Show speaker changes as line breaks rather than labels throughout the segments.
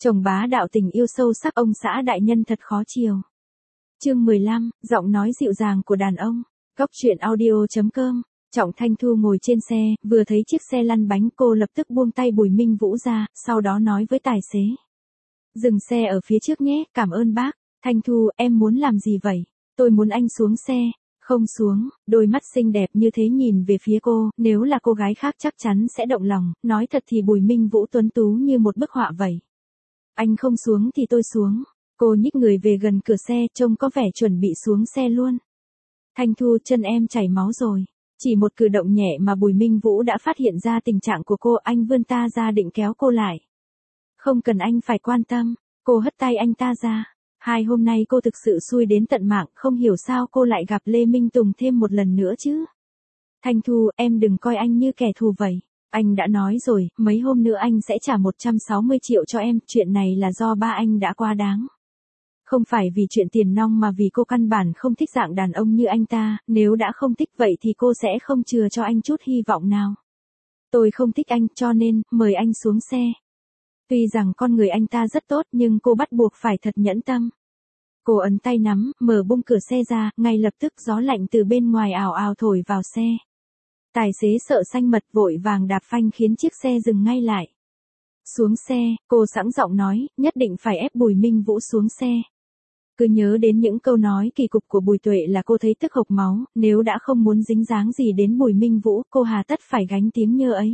Chồng bá đạo tình yêu sâu sắc ông xã đại nhân thật khó chiều. Chương 15, giọng nói dịu dàng của đàn ông. Góc truyện audio.com. Trọng Thanh Thu ngồi trên xe, vừa thấy chiếc xe lăn bánh cô lập tức buông tay Bùi Minh Vũ ra, sau đó nói với tài xế. Dừng xe ở phía trước nhé, cảm ơn bác. Thanh Thu, em muốn làm gì vậy? Tôi muốn anh xuống xe. Không xuống, đôi mắt xinh đẹp như thế nhìn về phía cô, nếu là cô gái khác chắc chắn sẽ động lòng, nói thật thì Bùi Minh Vũ tuấn tú như một bức họa vậy. Anh không xuống thì tôi xuống. Cô nhích người về gần cửa xe, trông có vẻ chuẩn bị xuống xe luôn. Thanh Thu, chân em chảy máu rồi. Chỉ một cử động nhẹ mà Bùi Minh Vũ đã phát hiện ra tình trạng của cô, anh vươn ta ra định kéo cô lại. Không cần anh phải quan tâm, cô hất tay anh ta ra. Hôm nay cô thực sự xui đến tận mạng, không hiểu sao cô lại gặp Lê Minh Tùng thêm một lần nữa chứ. Thanh Thu, em đừng coi anh như kẻ thù vậy. Anh đã nói rồi, mấy hôm nữa anh sẽ trả 160 triệu cho em, chuyện này là do ba anh đã quá đáng. Không phải vì chuyện tiền nong mà vì cô căn bản không thích dạng đàn ông như anh ta, nếu đã không thích vậy thì cô sẽ không chừa cho anh chút hy vọng nào. Tôi không thích anh cho nên, mời anh xuống xe. Tuy rằng con người anh ta rất tốt nhưng cô bắt buộc phải thật nhẫn tâm. Cô ấn tay nắm, mở bung cửa xe ra, ngay lập tức gió lạnh từ bên ngoài ào ào thổi vào xe. Tài xế sợ xanh mật vội vàng đạp phanh khiến chiếc xe dừng ngay lại. Xuống xe, cô sẵn giọng nói, nhất định phải ép Bùi Minh Vũ xuống xe. Cứ nhớ đến những câu nói kỳ cục của Bùi Tuệ là cô thấy tức hộc máu, nếu đã không muốn dính dáng gì đến Bùi Minh Vũ, cô hà tất phải gánh tiếng nhơ ấy.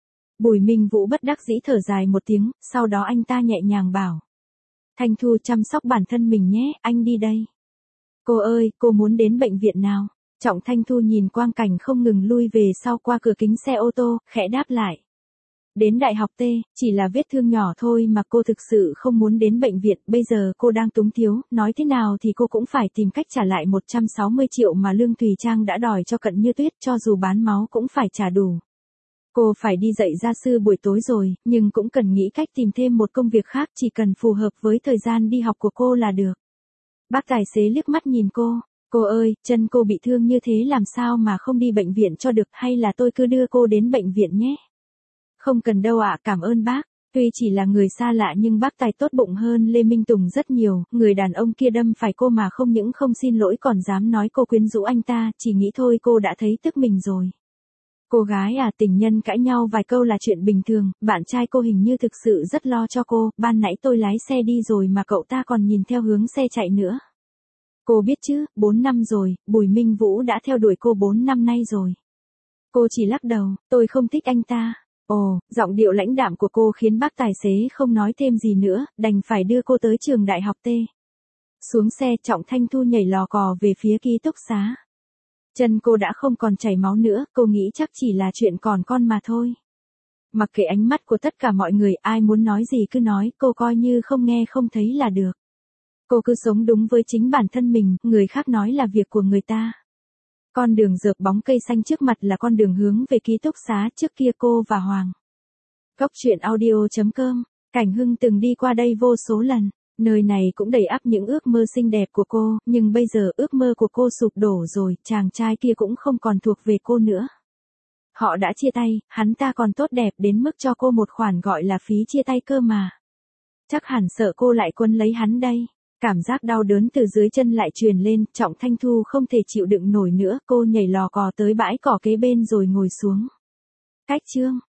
Bùi Minh Vũ bất đắc dĩ thở dài một tiếng, sau đó anh ta nhẹ nhàng bảo. Thanh Thu, chăm sóc bản thân mình nhé, anh đi đây. Cô ơi, cô muốn đến bệnh viện nào? Trọng Thanh Thu nhìn quang cảnh không ngừng lui về sau qua cửa kính xe ô tô, khẽ đáp lại. Đến đại học T, chỉ là vết thương nhỏ thôi mà cô thực sự không muốn đến bệnh viện, bây giờ cô đang túng thiếu, nói thế nào thì cô cũng phải tìm cách trả lại 160 triệu mà Lương Thùy Trang đã đòi cho Cận Như Tuyết, cho dù bán máu cũng phải trả đủ. Cô phải đi dạy gia sư buổi tối rồi, nhưng cũng cần nghĩ cách tìm thêm một công việc khác, chỉ cần phù hợp với thời gian đi học của cô là được. Bác tài xế liếc mắt nhìn cô ơi, chân cô bị thương như thế làm sao mà không đi bệnh viện cho được, hay là tôi cứ đưa cô đến bệnh viện nhé? Không cần đâu ạ, cảm ơn bác. Tuy chỉ là người xa lạ nhưng bác tài tốt bụng hơn Lê Minh Tùng rất nhiều, người đàn ông kia đâm phải cô mà không những không xin lỗi còn dám nói cô quyến rũ anh ta, chỉ nghĩ thôi cô đã thấy tức mình rồi. Cô gái à, tình nhân cãi nhau vài câu là chuyện bình thường, bạn trai cô hình như thực sự rất lo cho cô, ban nãy tôi lái xe đi rồi mà cậu ta còn nhìn theo hướng xe chạy nữa. Cô biết chứ, 4 năm rồi, Bùi Minh Vũ đã theo đuổi cô 4 năm nay rồi. Cô chỉ lắc đầu, tôi không thích anh ta. Ồ, giọng điệu lãnh đạm của cô khiến bác tài xế không nói thêm gì nữa, đành phải đưa cô tới trường đại học T. Xuống xe, Trọng Thanh Thu nhảy lò cò về phía ký túc xá. Chân cô đã không còn chảy máu nữa, cô nghĩ chắc chỉ là chuyện còn con mà thôi. Mặc kệ ánh mắt của tất cả mọi người, ai muốn nói gì cứ nói, cô coi như không nghe không thấy là được. Cô cứ sống đúng với chính bản thân mình, người khác nói là việc của người ta. Con đường rợp bóng cây xanh trước mặt là con đường hướng về ký túc xá, trước kia cô và Hoàng. Góc truyện audio.com, Cảnh Hưng từng đi qua đây vô số lần, nơi này cũng đầy ắp những ước mơ xinh đẹp của cô, nhưng bây giờ ước mơ của cô sụp đổ rồi, chàng trai kia cũng không còn thuộc về cô nữa. Họ đã chia tay, hắn ta còn tốt đẹp đến mức cho cô một khoản gọi là phí chia tay cơ mà. Chắc hẳn sợ cô lại quấn lấy hắn đây. Cảm giác đau đớn từ dưới chân lại truyền lên, Trọng Thanh Thu không thể chịu đựng nổi nữa, cô nhảy lò cò tới bãi cỏ kế bên rồi ngồi xuống. Cách chương